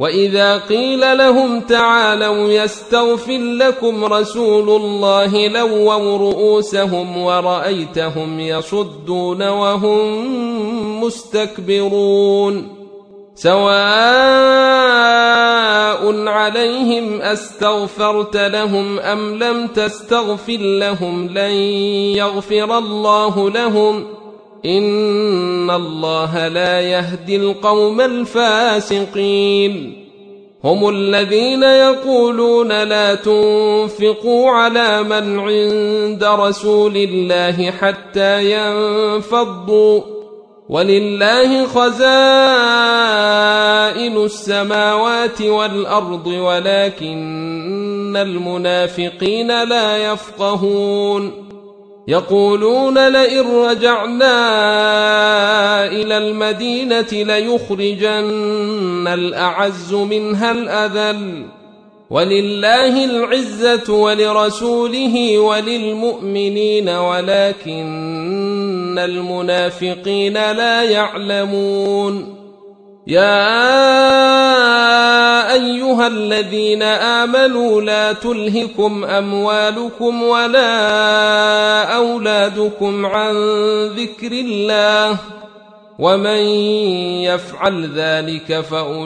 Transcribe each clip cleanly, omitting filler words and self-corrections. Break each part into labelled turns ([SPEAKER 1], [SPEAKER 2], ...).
[SPEAKER 1] وإذا قيل لهم تعالوا يستغفر لكم رسول الله لووا رؤوسهم ورأيتهم يصدون وهم مستكبرون سواء عليهم أستغفرت لهم أم لم تستغفر لهم لن يغفر الله لهم إن الله لا يهدي القوم الفاسقين هم الذين يقولون لا تنفقوا على من عند رسول الله حتى ينفضوا ولله خزائن السماوات والأرض ولكن المنافقين لا يفقهون يقولون لئن رجعنا إلى المدينة ليخرجن الأعز منها الأذل ولله العزة ولرسوله وللمؤمنين ولكن المنافقين لا يعلمون يا أيها الذين آمنوا لا تلهكم أموالكم ولا أولادكم عن ذكر الله ومن يفعل ذلك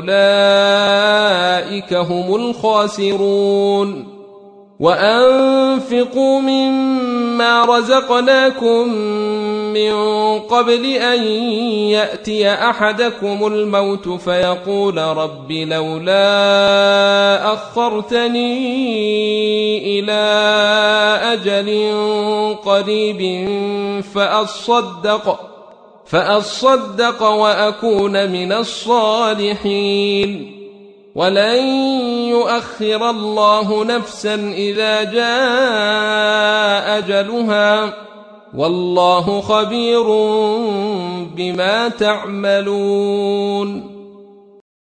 [SPEAKER 1] فأولئك هم الخاسرون وأنفقوا مما رزقناكم من قبل أن يأتي أحدكم الموت فيقول رب لولا أخرتني إلى أجل قريب فأصدق وأكون من الصالحين ولن يؤخر الله نفسا إذا جاء أجلها والله خبير بما تعملون